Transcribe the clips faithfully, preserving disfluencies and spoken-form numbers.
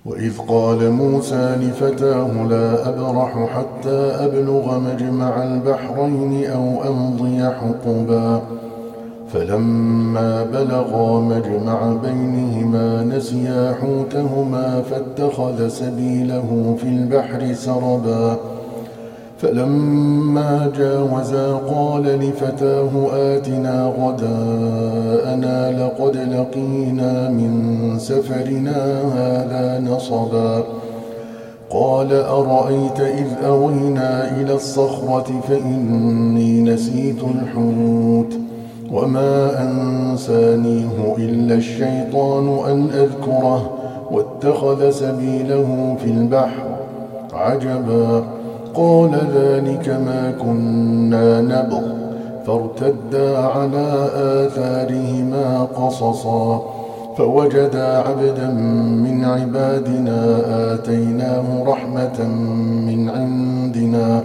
وإذ قال موسى لفتاه لا أبرح حتى أبلغ مجمع البحرين أو أمضي حقبا فلما بلغا مجمع بينهما نسيا حوتهما فاتخذ سبيله في البحر سربا فلما جاوزا قال لفتاه آتنا غداءنا لقد لقينا من سفرنا هذا نصبا قال أرأيت إذ أوينا إلى الصخرة فإني نسيت الحوت وما أنسانيه إلا الشيطان أن أذكره واتخذ سبيله في البحر عجبا قال ذلك ما كنا نبغ فارتدا على آثارهما قصصا فوجدا عبدا من عبادنا آتيناه رحمة من عندنا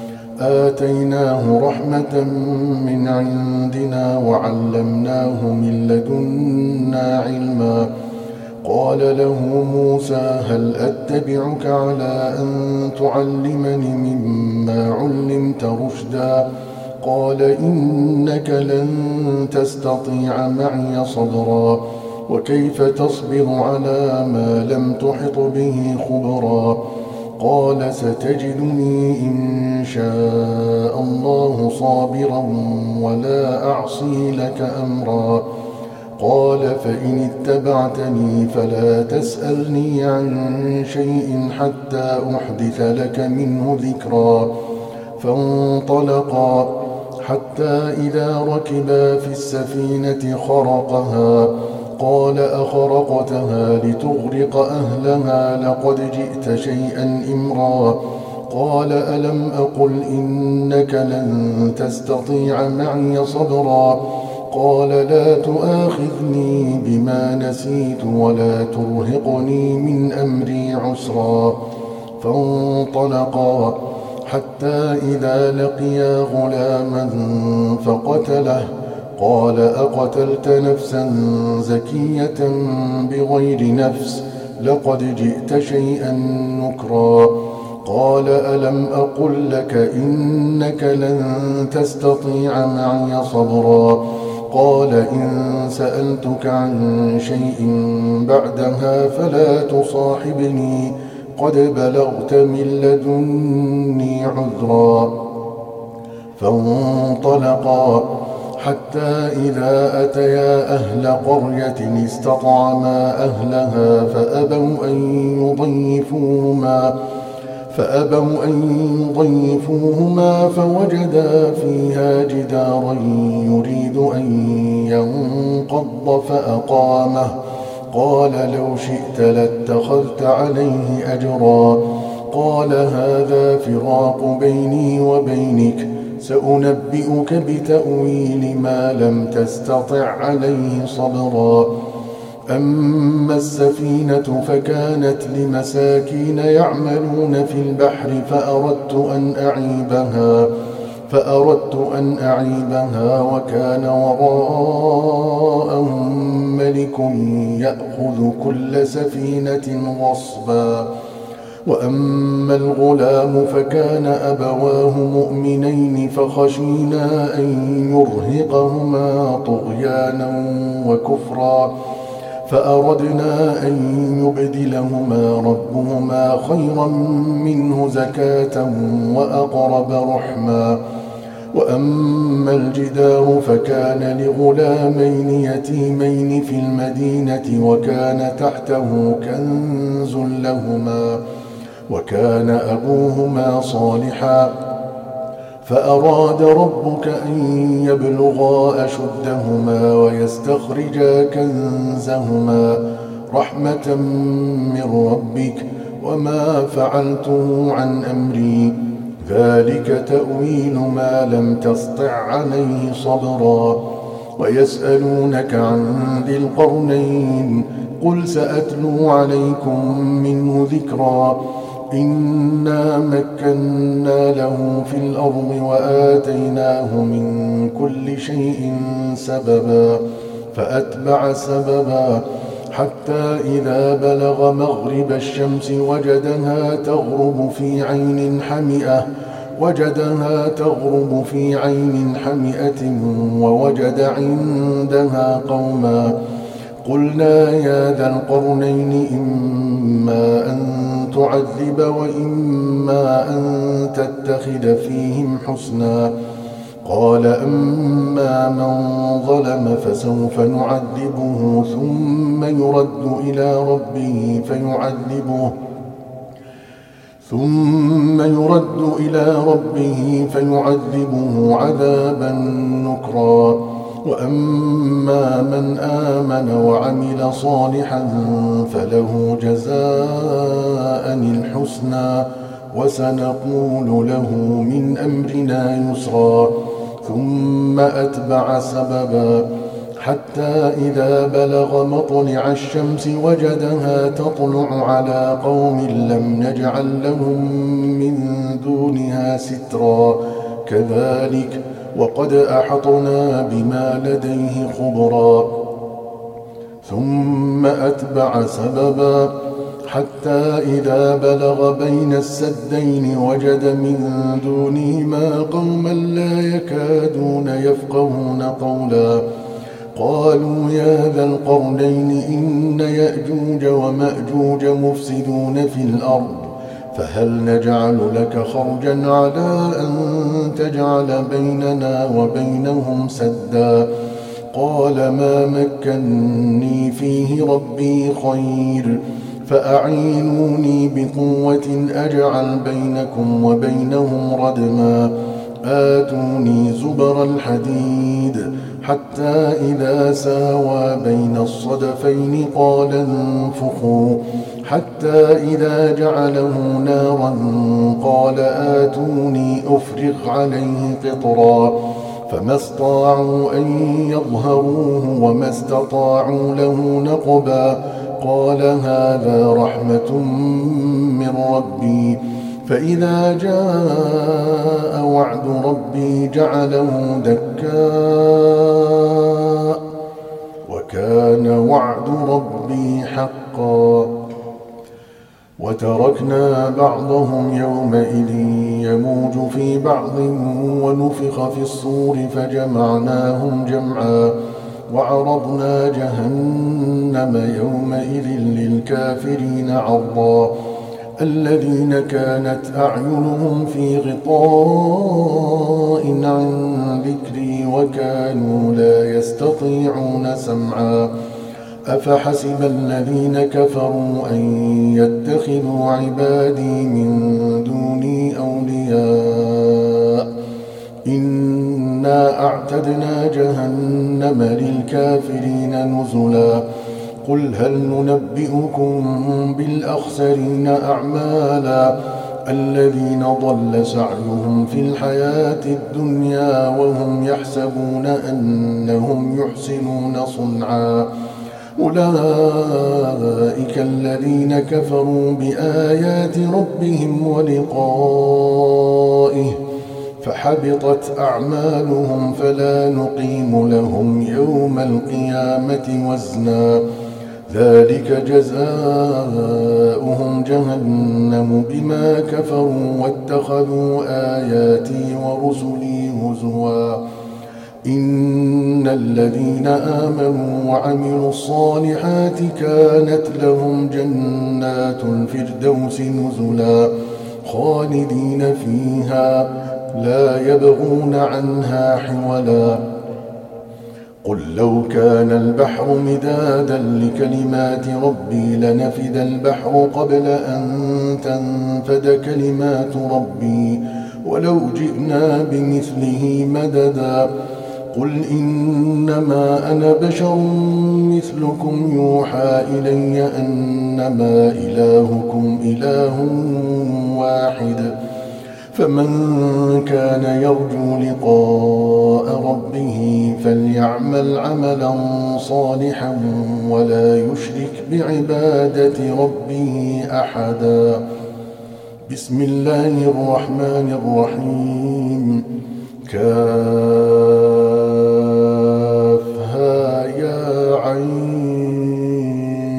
آتيناه رحمة من عندنا وعلمناه من لدنا علما قال له موسى هل أتبعك على أن تعلمني مما علمت رشدا قال إنك لن تستطيع معي صبرا وكيف تصبر على ما لم تحط به خبرا قال ستجدني إن شاء الله صابرا ولا أعصي لك أمرا قال فإن اتبعتني فلا تسألني عن شيء حتى أحدث لك منه ذكرا فانطلقا حتى إذا ركبا في السفينة خرقها قال أخرقتها لتغرق أهلها لقد جئت شيئا إمرا قال ألم أقل إنك لن تستطيع معي صبرا قال لا تؤاخذني بما نسيت ولا ترهقني من أمري عسرا فانطلقا حتى إذا لقيا غلاما فقتله قال أقتلت نفسا زكية بغير نفس لقد جئت شيئا نكرا قال ألم أقل لك إنك لن تستطيع معي صبرا قال إن سألتك عن شيء بعدها فلا تصاحبني قد بلغت من لدني عذرا فانطلقا حتى إذا أتيا أهل قرية استطعما أهلها فأبوا أن يضيفوهما فأبوا أن يضيفوهما فوجدا فيها جدارا يريد أن ينقض فأقامه قال لو شئت لاتخذت عليه أجرا قال هذا فراق بيني وبينك سأنبئك بتأويل ما لم تستطع عليه صبرا أما السفينة فكانت لمساكين يعملون في البحر فأردت أن أعيبها فأردت أن أعيبها وكان وراءهم ملك يأخذ كل سفينة غصبا وأما الغلام فكان أبواه مؤمنين فخشينا أن يرهقهما طغيانا وكفرا فأردنا أن يبدلهما ربهما خيرا منه زكاة وأقرب رحما وأما الجدار فكان لغلامين يتيمين في المدينة وكان تحته كنز لهما وكان أبوهما صالحا فأراد ربك أن يبلغا أشدهما ويستخرجا كنزهما رحمة من ربك وما فعلته عن أمري ذلك تأويل ما لم تسطع عليه صبرا ويسألونك عن ذي القرنين قل سأتلو عليكم منه ذكرا إنا مكنا له في الأرض وآتيناه من كل شيء سببا فأتبع سببا حتى إذا بلغ مغرب الشمس وجدها تغرب في عين حمئة وجدها تغرب في عين حمئة ووجد عندها قوما قلنا يا ذا القرنين إما أن تعذب وإما أن تتخذ فيهم حسنا قال أما من ظلم فسوف نعذبه ثم يرد إلى ربه فيعذبه ثم يرد إلى ربه فيعذبه عذابا نكرا وأما من آمن وعمل صالحا فله جزاء الحسنى وسنقول له من أمرنا يسرا ثم أتبع سببا حتى إذا بلغ مطلع الشمس وجدها تطلع على قوم لم نجعل لهم من دونها سترا كذلك وقد أحطنا بما لديه خبرا ثم أتبع سببا حتى إذا بلغ بين السدين وجد من دونهما قوما لا يكادون يفقهون قولا قالوا يا ذا القرنين إن يأجوج ومأجوج مفسدون في الأرض فهل نجعل لك خرجا على أن تجعل بيننا وبينهم سدا قال ما مكني فيه ربي خير فأعينوني بقوة أجعل بينكم وبينهم ردما آتوني زبر الحديد حتى إذا ساوى بين الصدفين قال انفخوا حتى إذا جعله نارا قال آتوني أفرغ عليه قطرا فما استطاعوا أن يظهروه وما استطاعوا له نقبا قال هذا رحمة من ربي فإذا جاء وعد ربي جعله دكاء وكان وعد ربي حقا وتركنا بعضهم يومئذ يموج في بعض ونفخ في الصور فجمعناهم جمعا وعرضنا جهنم يومئذ للكافرين عرضا الذين كانت أعينهم في غطاء عن ذكري وكانوا لا يستطيعون سمعا أفحسب الذين كفروا أن يتخذوا عبادي من دوني أولياء إنا أعتدنا جهنم للكافرين نزلا قل هل ننبئكم بالأخسرين أعمالا الذين ضل سعيهم في الحياة الدنيا وهم يحسبون أنهم يحسنون صنعا أولئك الذين كفروا بآيات ربهم ولقائه فحبطت أعمالهم فلا نقيم لهم يوم القيامة وزنا ذلك جزاؤهم جهنم بما كفروا واتخذوا آياتي ورسلي هزوا إن الذين آمنوا وعملوا الصالحات كانت لهم جنات الفردوس نزلا خالدين فيها لا يبغون عنها حولا قل لو كان البحر مدادا لكلمات ربي لنفد البحر قبل أن تنفد كلمات ربي ولو جئنا بمثله مددا قل إنما أنا بشر مثلكم يوحى إلي أنما إلهكم إله واحد فمن كان يرجو لقاء ربه فليعمل عملا صالحا ولا يشرك بعبادة ربه أحدا بسم الله الرحمن الرحيم كافها يا عين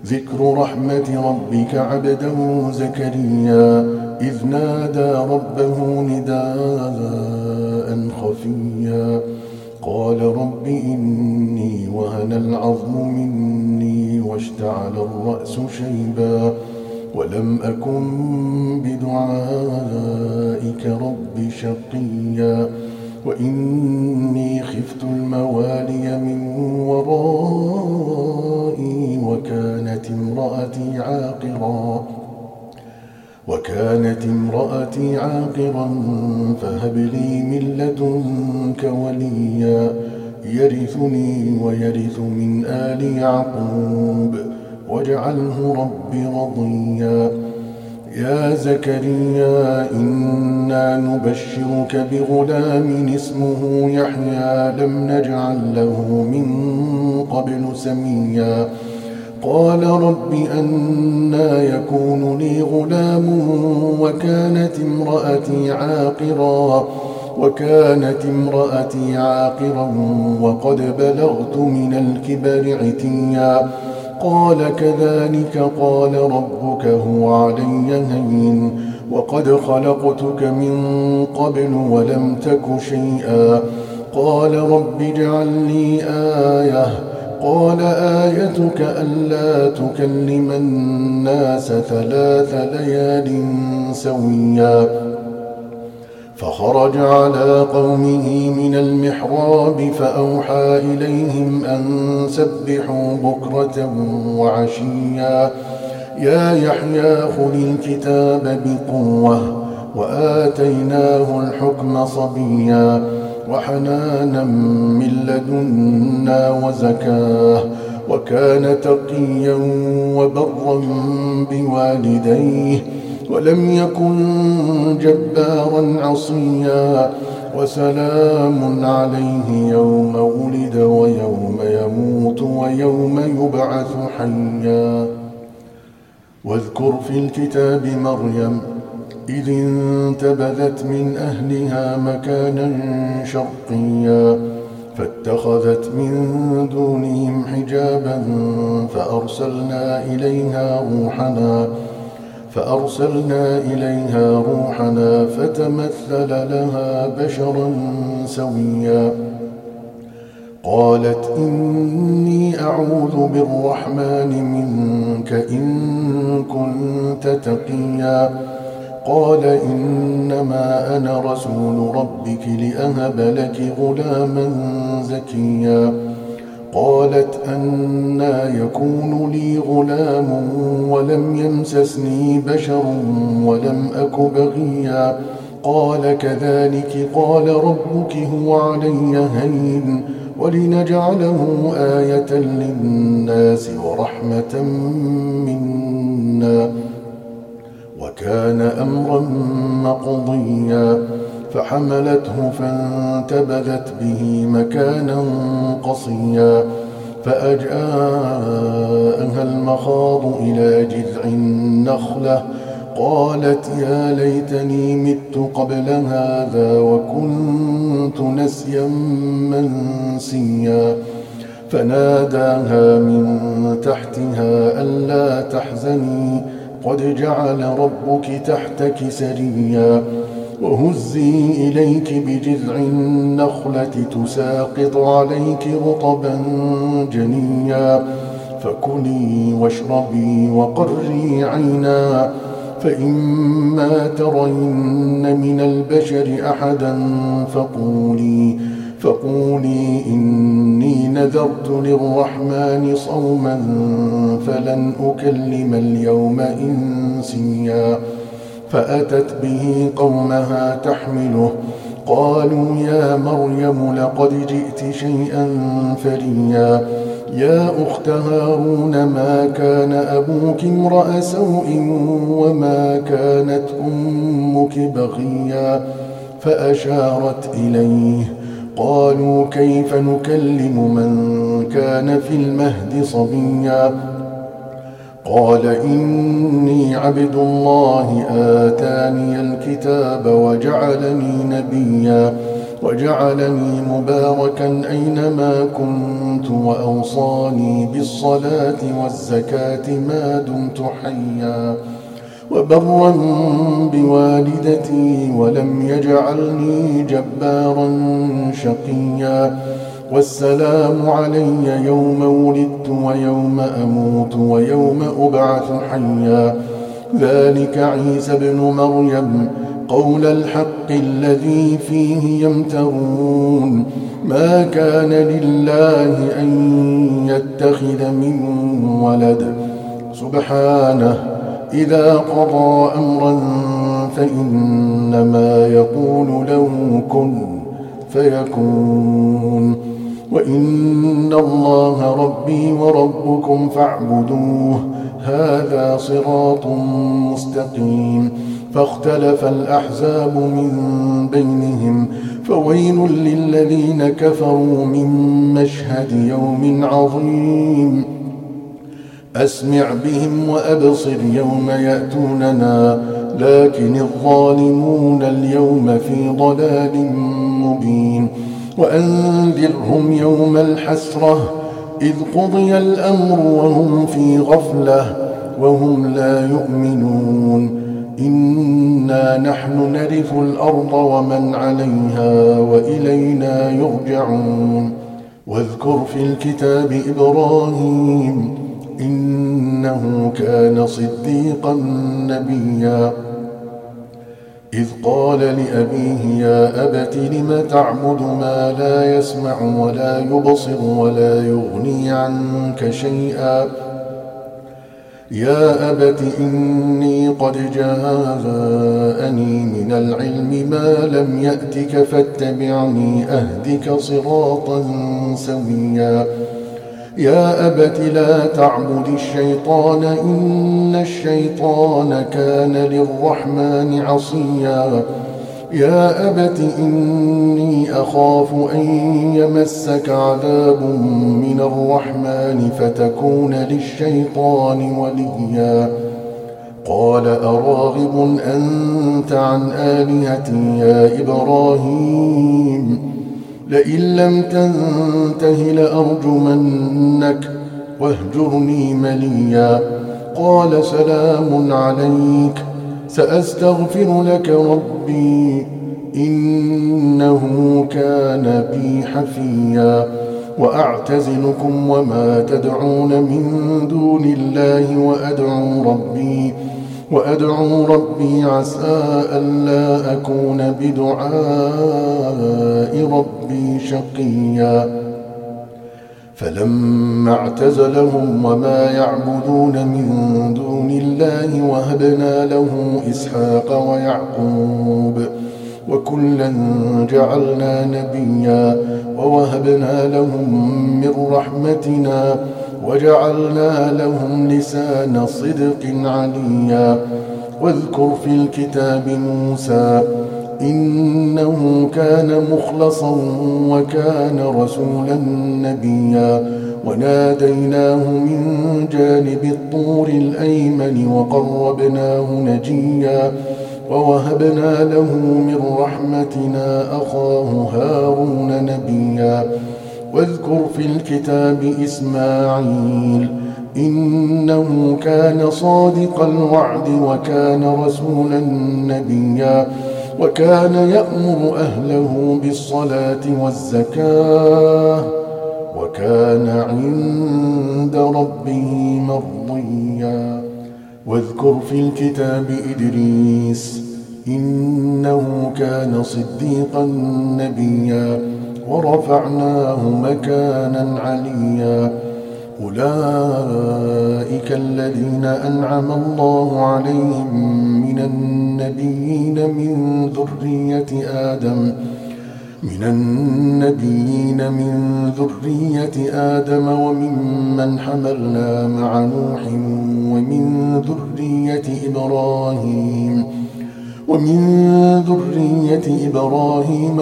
ذكر رحمة ربك عبده زكريا إذ نادى ربه نداء خفيا قال رب إني وهن العظم مني واشتعل الرأس شيبا ولم أكن بدعائك رب شقيا وإني خفت الموالي من ورائي وكانت امرأتي عاقرا وكانت امرأتي عاقرا فهب لي من لدنك وليا يرثني ويرث من آل يعقوب واجعله رب رضيا يا زكريا إنا نبشرك بغلام اسمه يحيى لم نجعل له من قبل سميا قال رب أنى يكون لي غلام وكانت امرأتي عاقرا وكانت امرأتي عاقرا وقد بلغت من الكبر عتيا قال كذلك قال ربك هو علي هين وقد خلقتك من قبل ولم تك شيئا قال رب اجعل لي آية قال آيتك ألا تكلم الناس ثلاث ليال سويا فخرج على قومه من المحراب فأوحى إليهم أن سبحوا بكرة وعشيا يا يحيى خذ الكتاب بقوة وآتيناه الحكم صبيا وحنانا من لدنا وزكاه وكان تقيا وبرا بوالديه ولم يكن جبارا عصيا وسلام عليه يوم ولد ويوم يموت ويوم يبعث حيا واذكر في الكتاب مريم إذ انتبذت من أهلها مكانا شرقيا فاتخذت من دونهم حجابا فأرسلنا إليها روحنا فأرسلنا إليها روحنا فتمثل لها بشرا سويا قالت إني أعوذ بالرحمن منك إن كنت تقيا قال إنما أنا رسول ربك لأهب لك غلاما زكيا قالت أنى يكون لي غلام ولم يمسسني بشر ولم أك بغيا قال كذلك قال ربك هو علي هين ولنجعله آية للناس ورحمة منا وكان أمرا مقضيا فحملته فانتبذت به مكانا قصيا فأجاءها المخاض إلى جذع النخلة قالت يا ليتني مت قبل هذا وكنت نسيا منسيا فناداها من تحتها ألا تحزني قد جعل ربك تحتك سريا وهزي إليك بجذع النخلة تساقط عليك رطبا جنيا فكلي واشربي وقري عينا فإما ترين من البشر أحدا فقولي فقولي إني نذرت للرحمن صوما فلن أكلم اليوم إنسيا فأتت به قومها تحمله قالوا يا مريم لقد جئت شيئا فريا يا أخت هارون ما كان أبوك امرأ سوء وما كانت أمك بغيا فأشارت إليه قالوا كيف نكلم من كان في المهد صبيا قال إني عبد الله آتاني الكتاب وجعلني نبيا وجعلني مباركا أينما كنت وأوصاني بالصلاة والزكاة ما دمت حيا وبرا بوالدتي ولم يجعلني جبارا شقيا والسلام علي يوم ولدت ويوم أموت ويوم أبعث حيا ذلك عيسى ابن مريم قول الحق الذي فيه يمترون ما كان لله أن يتخذ من ولد سبحانه إذا قضى أمرا فإنما يقول له كن فيكون وإن الله ربي وربكم فاعبدوه هذا صراط مستقيم فاختلف الأحزاب من بينهم فويل للذين كفروا من مشهد يوم عظيم أسمع بهم وأبصر يوم يأتوننا لكن الظالمون اليوم في ضلال مبين وأنذرهم يوم الحسرة إذ قضي الأمر وهم في غفلة وهم لا يؤمنون إنا نحن نرث الأرض ومن عليها وإلينا يرجعون واذكر في الكتاب إبراهيم إنه كان صديقا نبيا إذ قال لأبيه يا أبت لم تعبد ما لا يسمع ولا يبصر ولا يغني عنك شيئا يا أبت إني قد جاءني من العلم ما لم يأتك فاتبعني أهدك صراطا سويا يا أبت لا تعبد الشيطان إن الشيطان كان للرحمن عصيا يا أبت إني أخاف أن يمسك عذاب من الرحمن فتكون للشيطان وليا قال أراغب أنت عن آلهتي يا إبراهيم لئن لم تنته لأرجمنك واهجرني مليا قال سلام عليك سأستغفر لك ربي إنه كان بي حفيا وأعتزلكم وما تدعون من دون الله وأدعو ربي وأدعو ربي عسى ألا أكون بدعاء ربي شقيا فلما اعتزلهم وما يعبدون من دون الله وهبنا له إسحاق ويعقوب وكلا جعلنا نبيا ووهبنا لهم من رحمتنا وجعلنا لهم لسان صدق عليا واذكر في الكتاب موسى إنه كان مخلصا وكان رسولا نبيا وناديناه من جانب الطور الأيمن وقربناه نجيا ووهبنا له من رحمتنا أخاه هارون نبيا واذكر في الكتاب إسماعيل إنه كان صادق الوعد وكان رسولا نبيا وكان يأمر أهله بالصلاة والزكاة وكان عند ربه مرضيا واذكر في الكتاب إدريس إنه كان صديقا نبيا ورفعناه مكانا عليا أولئك الذين أنعم الله عليهم من النبيين من ذرية آدم من النبيين من ذرية آدم وممن حملنا مع نوح ومن ذرية إبراهيم ومن ذرية إبراهيم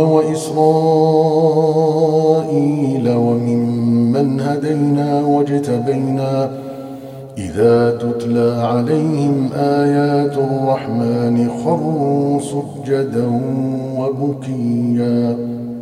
وإسرائيل وممن هدينا واجتبينا إذا تتلى عليهم آيات الرحمن خروا سجدا وبكيا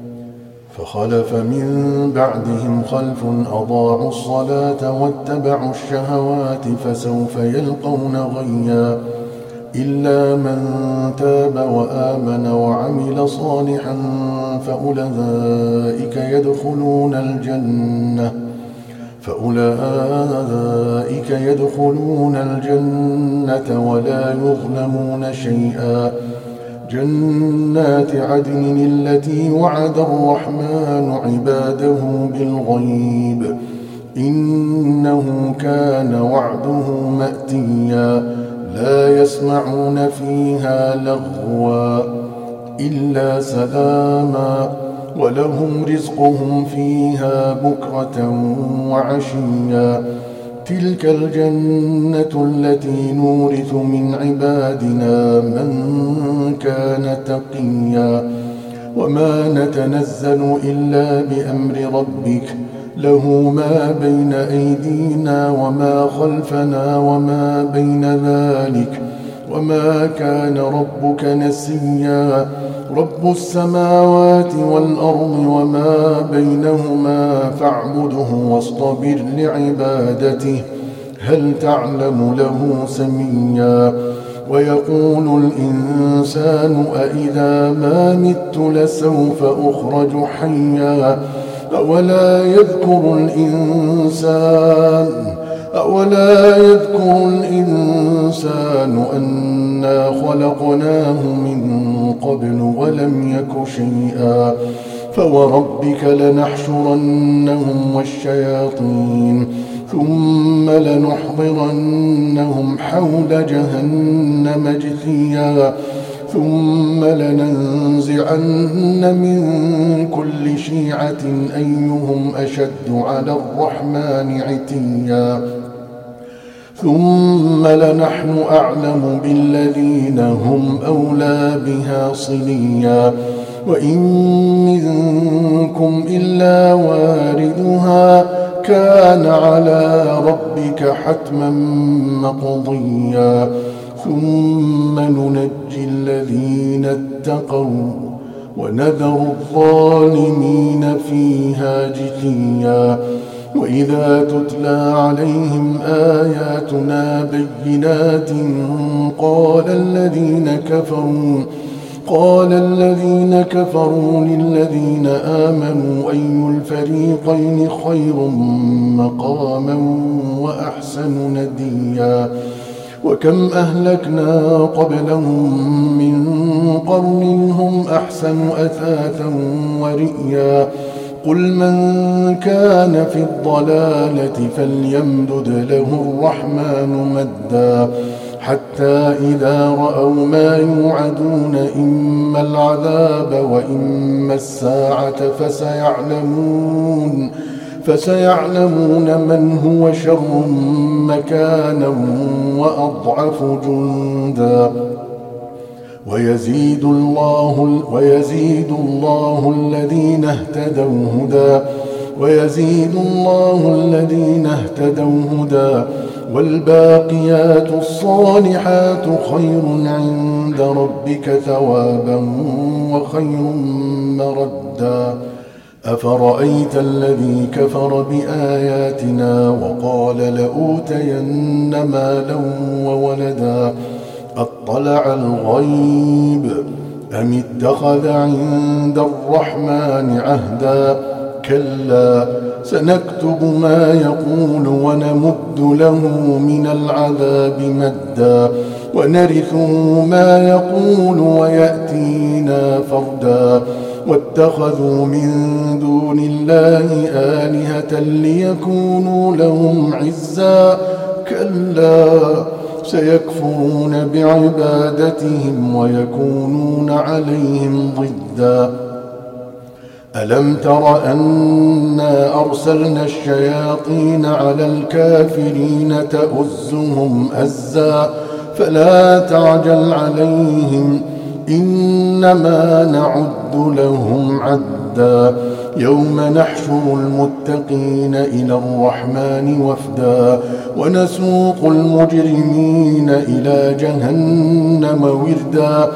فخلف من بعدهم خلف أضاعوا الصلاة واتبعوا الشهوات فسوف يلقون غيا إلا من تاب وآمن وعمل صالحا فأولئك يدخلون الجنة فأولئك يدخلون الجنة ولا يظلمون شيئا جنات عدن التي وعد الرحمن عباده بالغيب إنه كان وعده مأتيا لا يسمعون فيها لغوا إلا سلاما ولهم رزقهم فيها بكرة وعشيا تلك الجنة التي نورث من عبادنا من كان تقيا وما نتنزل إلا بأمر ربك له ما بين أيدينا وما خلفنا وما بين ذلك وما كان ربك نسيا رب السماوات والأرض وما بينهما فاعبده واصطبر لعبادته هل تعلم له سميا ويقول الإنسان أإذا ما مت لسوف أخرج حيا أولا يذكر الإنسان أولا يذكر الإنسان أنا خلقناه من قبل ولم يك شيئا فوربك لنحشرنهم والشياطين ثم لنحضرنهم حول جهنم جثيا ثم لننزعن من كل شيعة أيهم أشد على الرحمن عتيا ثم لنحن أعلم بالذين هم أولى بها صليا وإن منكم إلا واردها كان على ربك حتما مقضيا ثم ننجي الذين اتقوا ونذر الظالمين فيها جثيا وإذا تتلى عليهم آياتنا بينات قال الذين كفروا قال الذين كفروا للذين آمنوا أي الفريقين خير مقاما وأحسن نديا وكم أهلكنا قبلهم من قرن هم أحسن أثاثا ورئيا قل من كان في الضلالة فليمدد له الرحمن مدا حتى إذا رأوا ما يوعدون إما العذاب وإما الساعة فسيعلمون فسيعلمون من هو شر مكانا وأضعف جندا ويزيد الله ويزيد الله الذين اهتدوا هدى ويزيد الله الذين اهتدوا هدى والباقيات الصالحات خير عند ربك ثوابا وخير مردا أفرأيت الذي كفر بآياتنا وقال لأوتين مالا وولدا أطلع الغيب أم اتخذ عند الرحمن عهدا كلا سنكتب ما يقول ونمد له من العذاب مدا ونرثه ما يقول ويأتينا فردا واتخذوا من دون الله آلهة ليكونوا لهم عزا كلا سيكفرون بعبادتهم ويكونون عليهم ضدا ألم تر أنا أرسلنا الشياطين على الكافرين تؤزهم أزا فلا تعجل عليهم إنما نعد لهم عدا يوم نحشر المتقين إلى الرحمن وفدا ونسوق المجرمين إلى جهنم وردا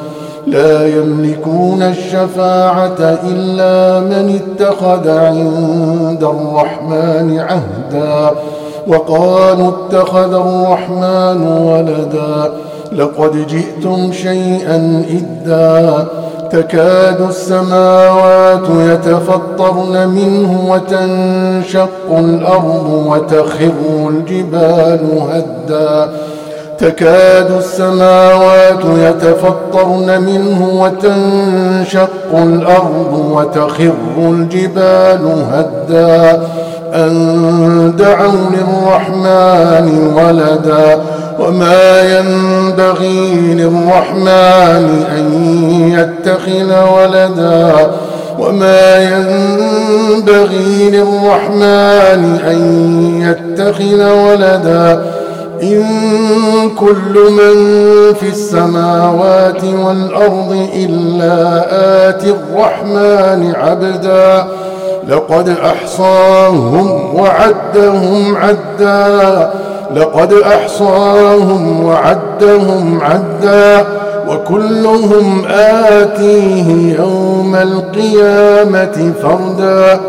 لا يملكون الشفاعة إلا من اتخذ عند الرحمن عهدا وقالوا اتخذ الرحمن ولدا لقد جئتم شيئا إدا تكاد السماوات يتفطرن منه وتنشق الأرض وتخر الجبال هدا تكاد السماوات يتفطرن منه وتنشق الأرض وتخر الجبال هدا أن دعوا للرحمن ولدا وما ينبغي للرحمن أن يتخذ ولدا وما ينبغي للرحمن أن يتخذ ولدا إن كل من في السماوات والأرض إلا آتي الرحمن عبدا لقد أحصاهم وعدهم عدا لقد أحصاهم وعدهم عدا وكلهم آتيه يوم القيامة فردا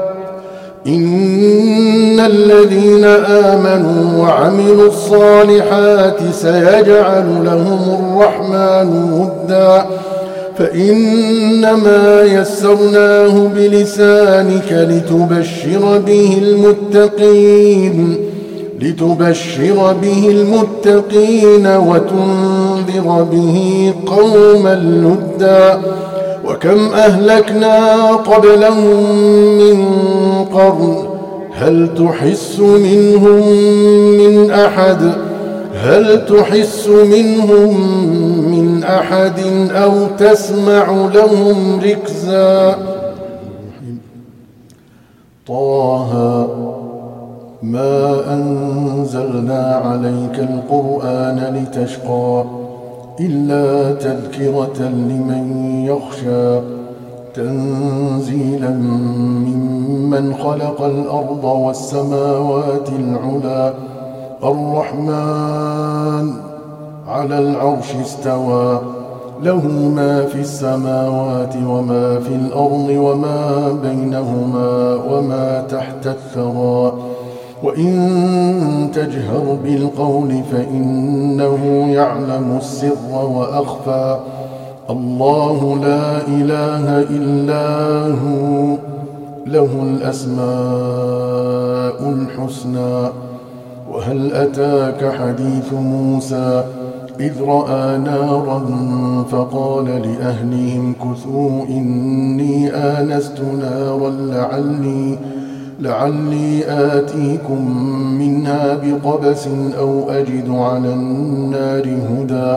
إن الذين آمنوا وعملوا الصالحات سيجعل لهم الرحمن ودا فإنما يسرناه بلسانك لتبشر به المتقين لتبشر به المتقين وتنذر به قوما لدا وكم أهلكنا قبلهم من قرن هل تحس منهم من أحد هل تحس منهم من أحد أو تسمع لهم ركزا طه ما أنزلنا عليك القرآن لتشقى إلا تذكرة لمن يخشى تنزيلا ممن خلق الأرض والسماوات العلى الرحمن على العرش استوى له ما في السماوات وما في الأرض وما بينهما وما تحت الثرى وإن تجهر بالقول فإنه يعلم السر وأخفى الله لا إله إلا هو له الأسماء الحسنى وهل أتاك حديث موسى إذ رأى نارا فقال لأهلهم كثوا إني آنست نارا لعلي لعلي آتيكم منها بقبس أو أجد على النار هدى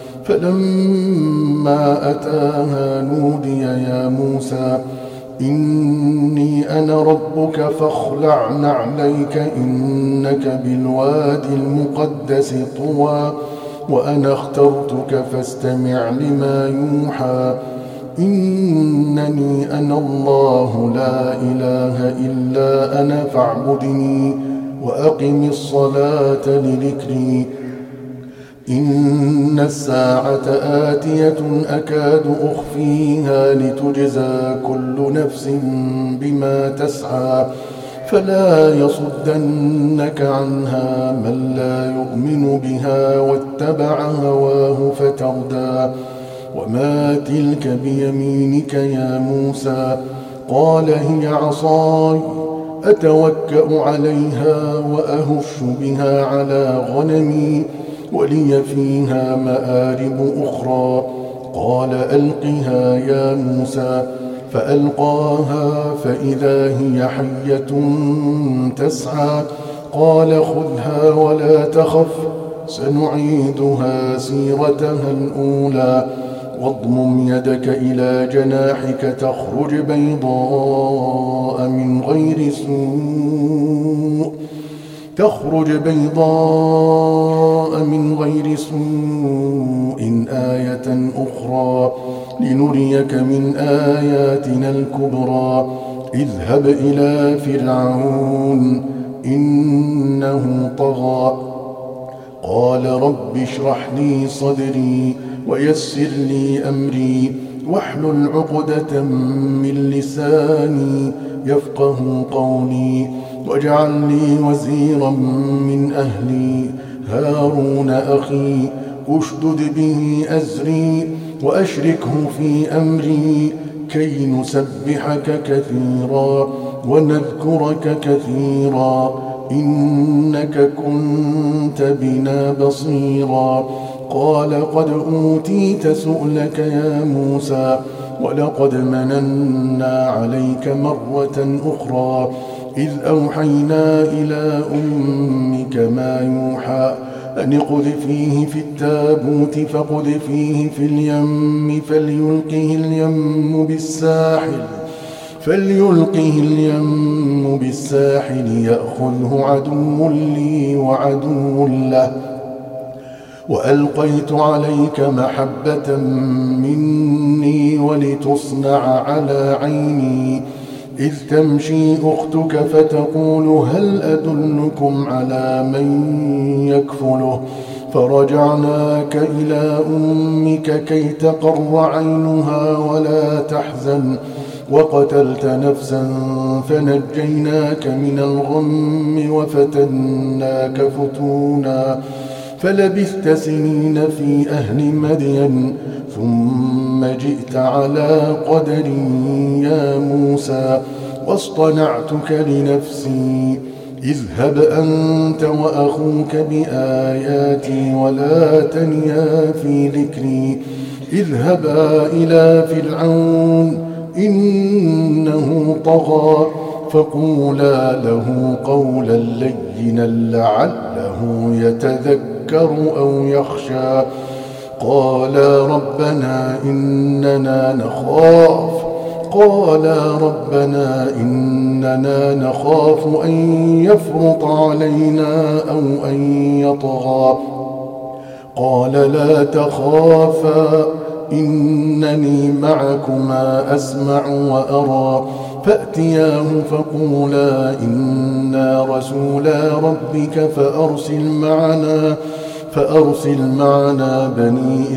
فلما أتاها نودي يا موسى إني أنا ربك فاخلع نعليك إنك بالوادي المقدس طوى وأنا اخترتك فاستمع لما يوحى إنني أنا الله لا إله إلا أنا فاعبدني وأقم الصلاة لذكري إن الساعة آتية أكاد أخفيها لتجزى كل نفس بما تسعى فلا يصدنك عنها من لا يؤمن بها واتبع هواه فتردى وما تلك بيمينك يا موسى قال هي عصاي أتوكأ عليها وأهش بها على غنمي ولي فيها مآرب أخرى قال ألقها يا موسى فألقاها فإذا هي حية تسعى قال خذها ولا تخف سنعيدها سيرتها الأولى واضمم يدك إلى جناحك تخرج بيضاء من غير سوء تخرج بيضاء من غير سوء آية أخرى لنريك من آياتنا الكبرى اذهب إلى فرعون إنه طغى قال رب اشرح لي صدري ويسر لي أمري واحلل عقدة من لساني يفقه قولي واجعل لي وزيرا من أهلي هارون أخي أشدد به أزري وأشركه في أمري كي نسبحك كثيرا ونذكرك كثيرا إنك كنت بنا بصيرا. قال قد أوتيت سؤلك يا موسى ولقد مننا عليك مرة أخرى إذ أوحينا إلى أمك ما يوحى أن اقذفيه في التابوت فاقذفيه في اليم فليلقه اليم بالساحل فليلقه اليم بالساحل يأخذه عدو لي وعدو له وألقيت عليك محبة مني ولتصنع على عيني إذ تمشي أختك فتقول هل أدلكم على من يكفله فرجعناك إلى أمك كي تقر عينها ولا تحزن وقتلت نفسا فنجيناك من الغم وفتناك فتونا فلبثت سنين في أهل مدين ثم جئت على قدر يا موسى واصطنعتك لنفسي اذهب أنت وأخوك بآياتي ولا تنيا في ذكري اذهبا إلى فرعون إنه طغى فقولا له قولا لينا لعله يتذكر أو يخشى قالا ربنا إننا نخاف قالا ربنا إننا نخاف أن يفرط علينا أو أن يطغى قال لا تخافا إنني معكما أسمع وأرى فأتياه فقولا إنا رسولا ربك فأرسل معنا فأرسل معنا بني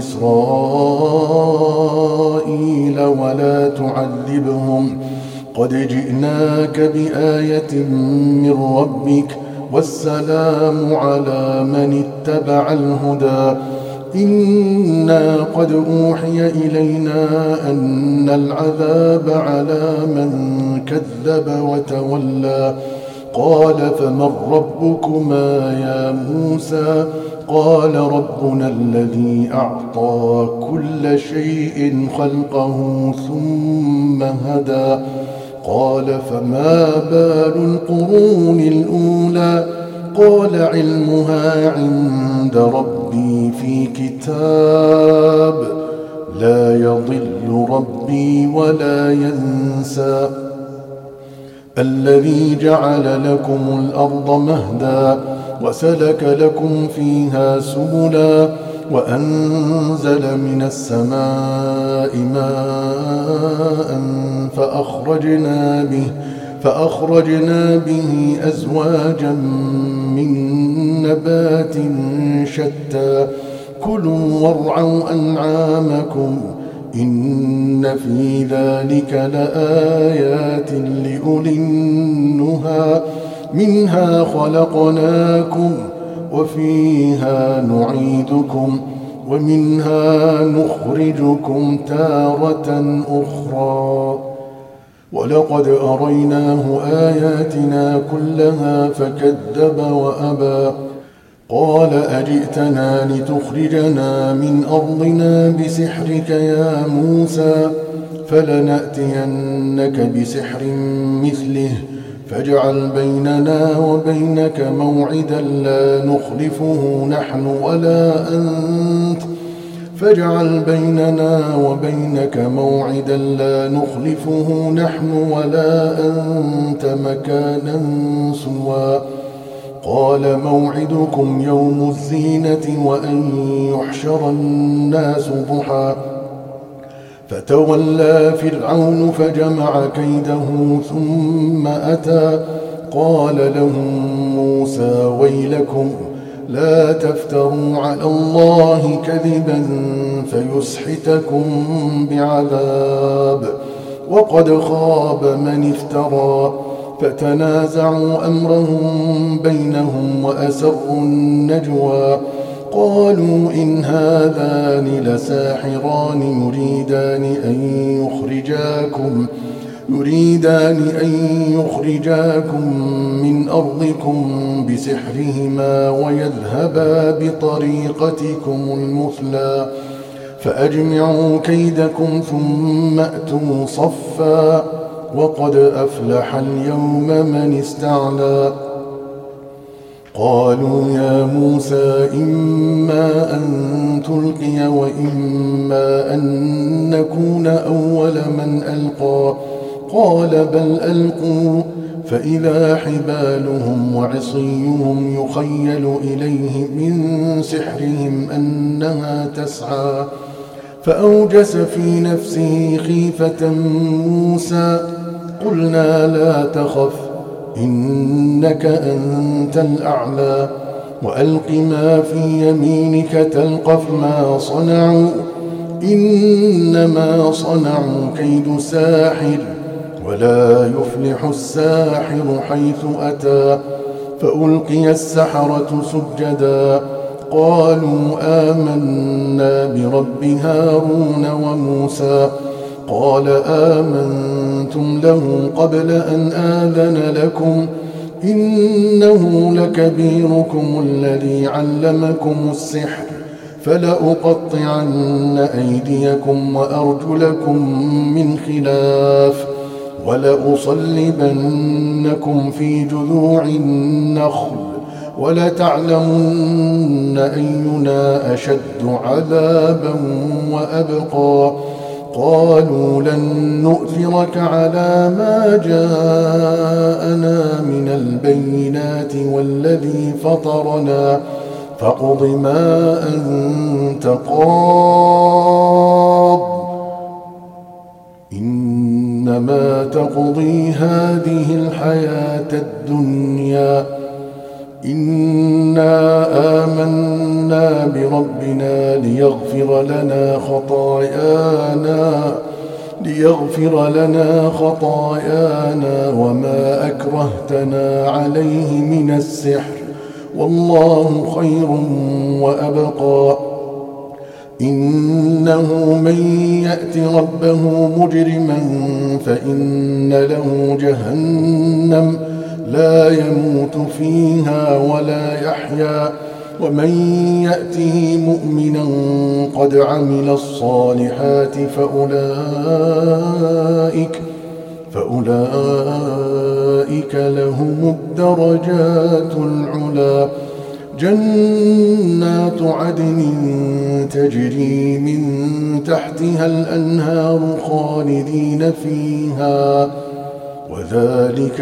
إسرائيل ولا تعذبهم قد جئناك بآية من ربك والسلام على من اتبع الهدى إنا قد أوحي إلينا أن العذاب على من كذب وتولى قال فمن ربكما يا موسى قال ربنا الذي أعطى كل شيء خلقه ثم هدى قال فما بال القرون الأولى قال علمها عند ربي في كتاب لا يضل ربي ولا ينسى الذي جعل لكم الأرض مهدا وسلك لكم فيها سبلا وأنزل من السماء ماء فأخرجنا به فأخرجنا به أزواجا من نبات شتى كلوا وارعوا أنعامكم إن في ذلك لآيات لأولي النهى منها خلقناكم وفيها نعيدكم ومنها نخرجكم تارة أخرى ولقد أريناه آياتنا كلها فكذب وأبى قال أجئتنا لتخرجنا من أرضنا بسحرك يا موسى فلنأتينك بسحر مثله فاجعل بيننا وبينك موعدا لا نخلفه نحن ولا أنت فاجعل بيننا وبينك موعدا لا نخلفه نحن ولا أنت مكانا سوى قال موعدكم يوم الزينة وأن يحشر الناس ضحى فتولى فرعون فجمع كيده ثم أتى قال لهم موسى ويلكم لا تفتروا على الله كذبا فيسحتكم بعذاب، وقد خاب من افترى. فتنازعوا أمرهم بينهم وأسروا النجوى، قالوا إن هذان لساحران يريدان أن يخرجاكم يريدان أن يخرجاكم من أرضكم بسحرهما ويذهبا بطريقتكم المثلى، فأجمعوا كيدكم ثم أتوا صفا، وقد أفلح اليوم من استعلى. قالوا يا موسى إما أن تلقي وإما أن نكون أول من ألقى، قال بل ألقوا، فإذا حبالهم وعصيهم يخيل إليه من سحرهم أنها تسعى، فأوجس في نفسه خيفة موسى. قلنا لا تخف إنك أنت الأعلى، وألق ما في يمينك تلقف ما صنعوا، إنما صنعوا كيد ساحر، ولا يفلح الساحر حيث أتى. فألقي السحرة سجدا، قالوا آمنا برب هارون وموسى. قال آمنتم له قبل أن آذن لكم، إنه لكبيركم الذي علمكم السحر، فلأقطعن أيديكم وأرجلكم من خلاف، ولأصلبنكم في جذوع النخل، ولتعلمن أينا أشد عذابا وأبقى. قالوا لن نؤثرك على ما جاءنا من البينات والذي فطرنا، فاقض ما أنت قاض، إنما تقضي هذه الحياة الدنيا. إنا آمنا بربنا ليغفر لنا خطايانا ليغفر لنا خطايانا وما أكرهتنا عليه من السحر، والله خير وأبقى. إنه من يأت ربه مجرما فإن له جهنم لا يموت فيها ولا يحيا، ومن يأته مؤمنا قد عمل الصالحات فأولئك فأولئك لهم الدرجات العلى. جنات عدن تجري من تحتها الأنهار خالدين فيها، وذلك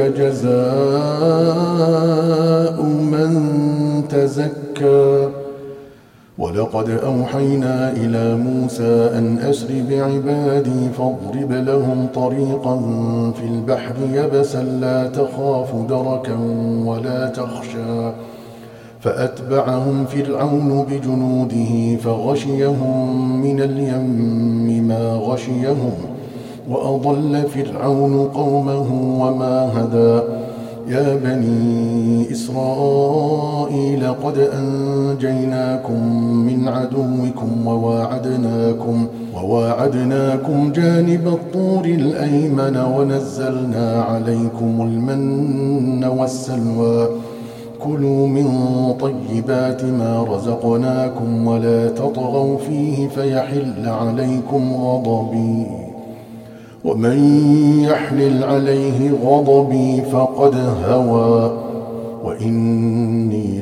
جزاء من تزكى. ولقد أوحينا إلى موسى أن أسر بعبادي فاضرب لهم طريقا في البحر يبسا لا تخاف دركا ولا تخشى، فأتبعهم فرعون بجنوده فغشيهم من اليم ما غشيهم، وأضل فرعون قومه وما هدى. يا بني إسرائيل قد أنجيناكم من عدوكم وواعدناكم, وواعدناكم جانب الطور الأيمن ونزلنا عليكم المن والسلوى. كلوا من طيبات ما رزقناكم ولا تطغوا فيه فيحل عليكم غضبي، ومن يحلل عليه غضبي فقد هوى، وإني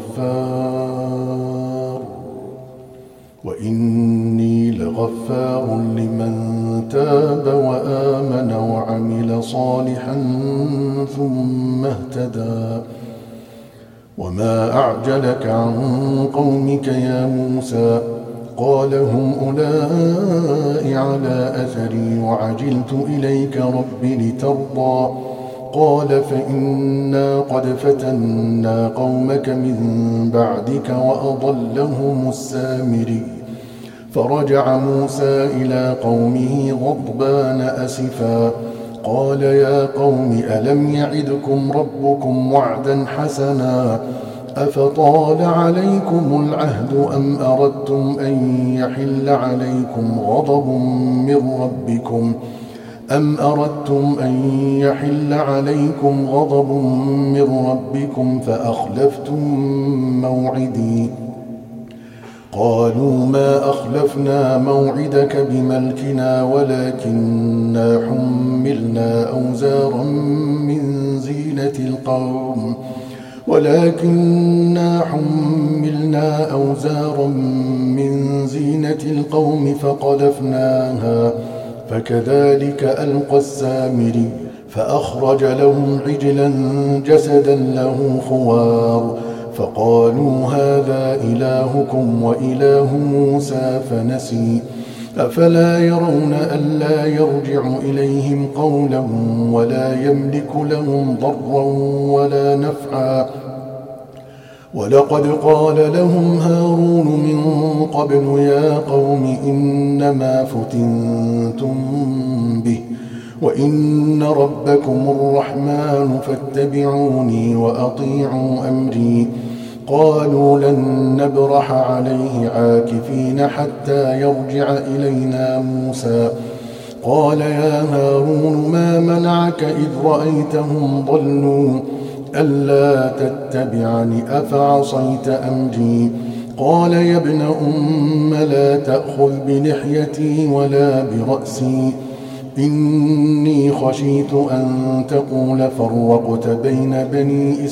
لغفار وإني لغفار لمن تاب وآمن وعمل صالحا ثم اهتدى. وما أعجلك عن قومك يا موسى؟ قال هم أولئك على أثري وعجلت إليك رب لترضى. قال فإنا قد فتنا قومك من بعدك وأضلهم السامري فرجع موسى إلى قومه غضبان أسفا قال يا قوم ألم يعدكم ربكم وعدا حسنا أفطال عليكم العهد أم أردتم أن يحل عليكم غضب من ربكم أم أردتم أن يحل عليكم غضب من ربكم فأخلفتم موعدي قالوا ما أخلفنا موعدك بملكنا ولكننا حملنا أوزارا من زينة القوم ولكننا حملنا أوزارا من زينة القوم فقذفناها فكذلك ألقى السامري فأخرج لهم عجلا جسدا له خوار فقالوا هذا إلهكم وإله موسى فنسي أفلا يرون ألا يرجع إليهم قولا ولا يملك لهم ضرا ولا نفعا ولقد قال لهم هارون من قبل يا قوم إنما فتنتم به وإن ربكم الرحمن فاتبعوني وأطيعوا أمري قالوا لن نبرح عليه عاكفين حتى يرجع إلينا موسى قال يا هارون ما منعك إذ رأيتهم ضلوا ألا تتبعني أفعصيت أمري قال يا ابن أم لا تأخذ بلحيتي ولا برأسي إني خشيت أن تقول فرقت بين بني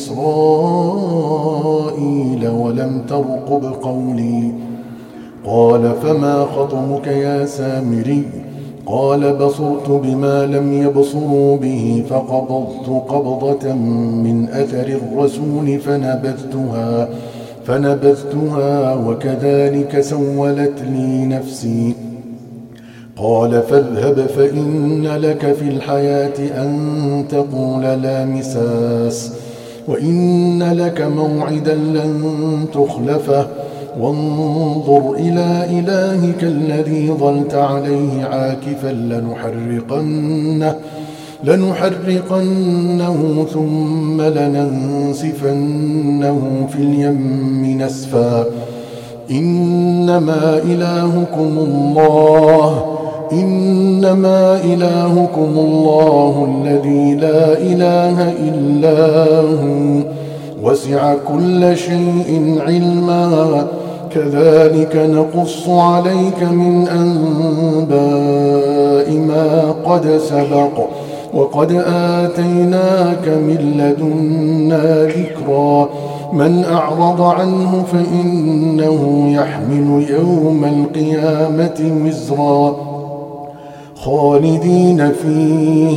إسرائيل ولم ترقب قولي قال فما خطبك يا سامري قال بصرت بما لم يبصروا به فقبضت قبضة من أثر الرسول فنبذتها فنبذتها وكذلك سولت لي نفسي قال فاذهب فإن لك في الحياة أن تقول لا مساس وإن لك موعدا لن تخلفه وانظر إلى إلهك الذي ظلت عليه عاكفا لنحرقنه لنحرقنه ثم لننسفنه في اليم نسفا إنما إلهكم الله إنما إلهكم الله الذي لا إله إلا هو وسع كل شيء علما كذلك نقص عليك من أنباء ما قد سبق وقد آتيناك من لدنا ذكرا من أعرض عنه فإنه يحمل يوم القيامة وزرا خالدين فيه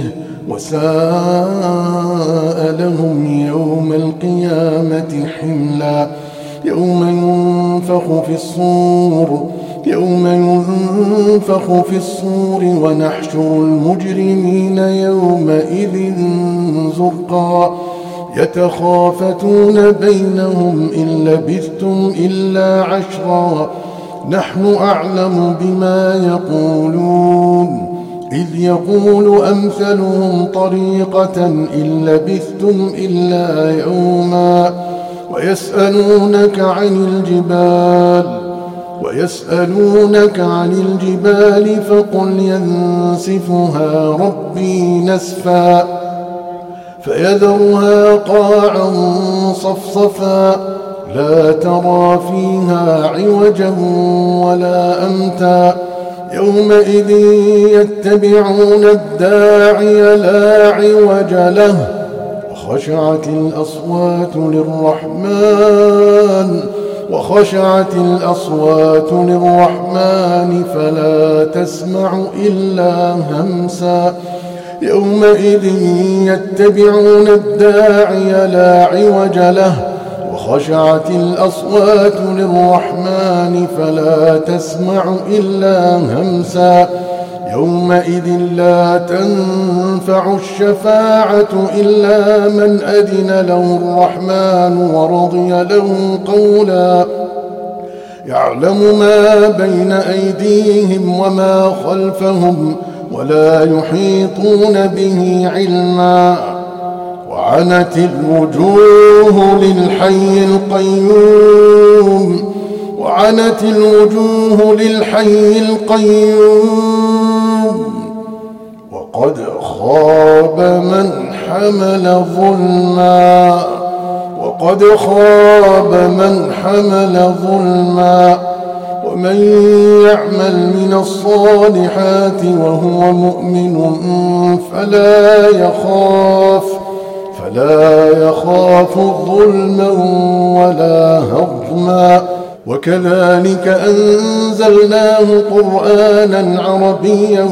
وساء لهم يوم القيامة حملا يوم ينفخ في الصور يوم ينفخ في الصور ونحشر المجرمين يومئذ زرقا يتخافتون بينهم إن لبثتم إلا عشرا نحن أعلم بما يقولون إذ يقول أمثلهم طريقة إن لبثتم إلا يوما ويسألونك عن الجبال ويسألونك عن الجبال فقل ينسفها ربي نسفا فيذرها قاعا صفصفا لا ترى فيها عوجا ولا أمتا يومئذ يتبعون الداعي لا عوج له وخشعت الأصوات للرحمن وخشعت الأصوات للرحمن فلا تسمع إلا همسا يومئذ يتبعون الداعي لا عوج له وخشعت الأصوات للرحمن فلا تسمع إلا همسا يومئذ لا تنفع الشفاعة إلا من أذن له الرحمن ورضي له قولا يعلم ما بين أيديهم وما خلفهم ولا يحيطون به علما وعنت الوجوه للحي القيوم وعنت الوجوه للحي القيوم وقد خاب من حمل ظلما وقد خاب من حمل ظلما ومن يعمل من الصالحات وهو مؤمن فلا يخاف فلا يخاف ظلما ولا هضما وكذلك أنزلناه قرآنا عربيا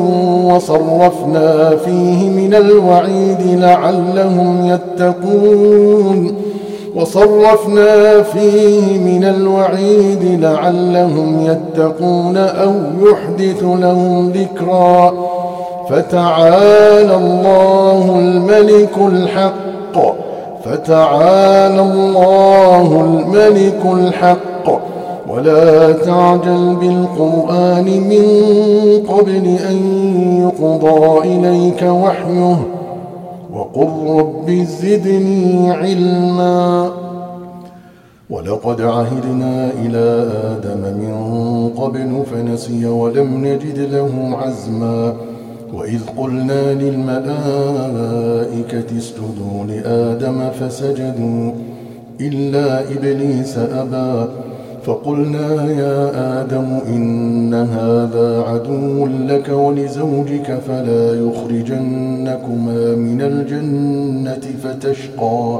وصرفنا فيه من الوعيد لعلهم يتقون وصرفنا فيه من الوعيد لعلهم يتقون أو يحدث لهم ذكرا فتعالى الله الملك الحق فتعالى الله الملك الحق ولا تعجل بالقرآن من قبل أن يقضى إليك وحيه وقل رب زدني علما ولقد عهدنا إلى آدم من قبل فنسي ولم نجد له عزما وإذ قلنا للملائكة اسجدوا لآدم فسجدوا إلا إبليس أبى فقلنا يا آدم إن هذا عدو لك ولزوجك فلا يخرجنكما من الجنة فتشقى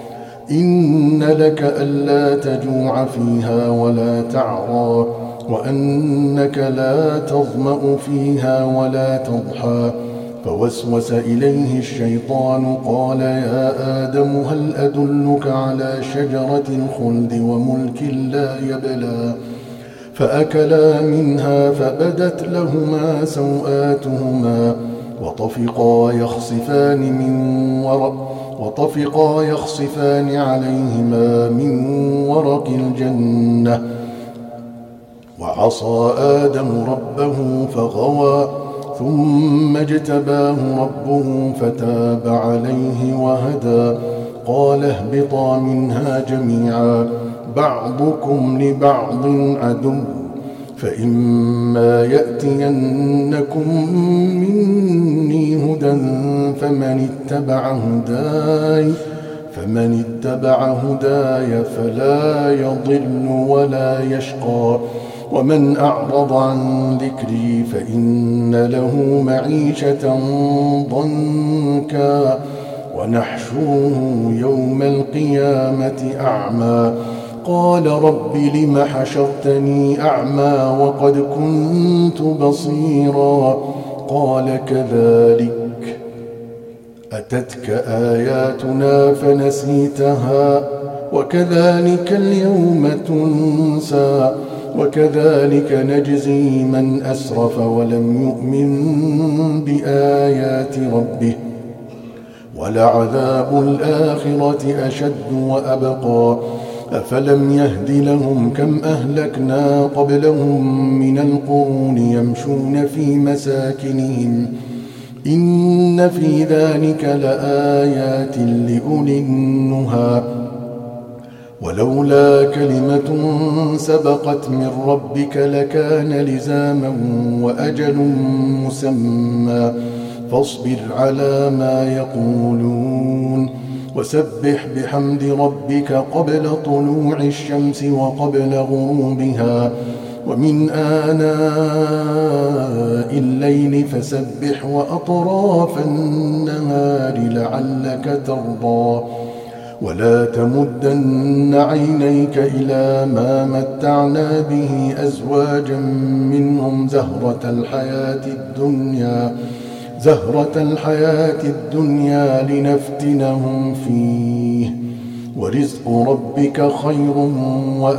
إن لك ألا تجوع فيها ولا تعرى وأنك لا تظمأ فيها ولا تضحى فوسوس إليه الشيطان قال يا آدم هل أدلك على شجرة الخلد وملك لا يبلى فأكلا منها فبدت لهما سوآتهما وطفقا يخصفان من ورق وطفقا يخصفان عليهما من ورق الجنة وعصى آدم ربه فغوى ثم اجتباه ربه فتاب عليه وهدى قال اهبطا منها جميعا بعضكم لبعض عدو فإما يأتينكم مني هدى فمن اتبع هداي فمن اتبع هداي فلا يضل ولا يشقى ومن أعرض عن ذكري فإن له معيشة ضنكا ونحشره يوم القيامة أعمى قال رب لم حشرتني أعمى وقد كنت بصيرا قال كذلك أتتك آياتنا فنسيتها وكذلك اليوم تنسى وكذلك نجزي من أسرف ولم يؤمن بآيات ربه ولعذاب الآخرة أشد وأبقى أفلم يهد لهم كم أهلكنا قبلهم من القرون يمشون في مساكنهم إن في ذلك لآيات لأولي النهى ولولا كلمة سبقت من ربك لكان لزاما وأجل مسمى فاصبر على ما يقولون وسبح بحمد ربك قبل طلوع الشمس وقبل غروبها ومن آناء الليل فسبح وأطراف النهار لعلك ترضى ولا تمدن عينيك إلى ما متعنا به أزواجا منهم زهرة الحياة الدنيا زهرة الحياة الدنيا لنفتنهم فيه ورزق ربك خير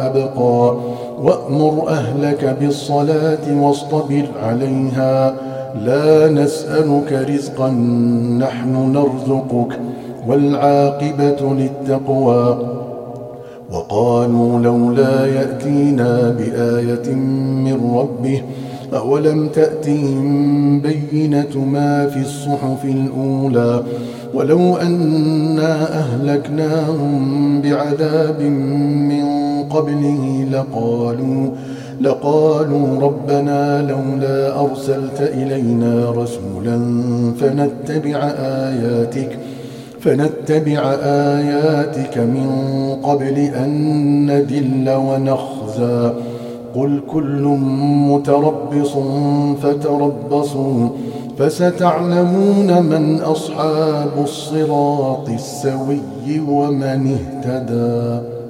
وأبقى وأمر أهلك بالصلاة واصطبر عليها لا نسألك رزقا نحن نرزقك والعاقبة للتقوى. وقالوا لولا يأتينا بآية من ربه أولم تأتهم بينة ما في الصحف الأولى ولو أنا أهلكناهم بعذاب من قبله لقالوا لقالوا ربنا لولا أرسلت إلينا رسولا فنتبع آياتك فنتبع آياتك من قبل أن نذل ونخزى قل كل متربص فتربصوا فستعلمون من أصحاب الصراط السوي ومن اهتدى.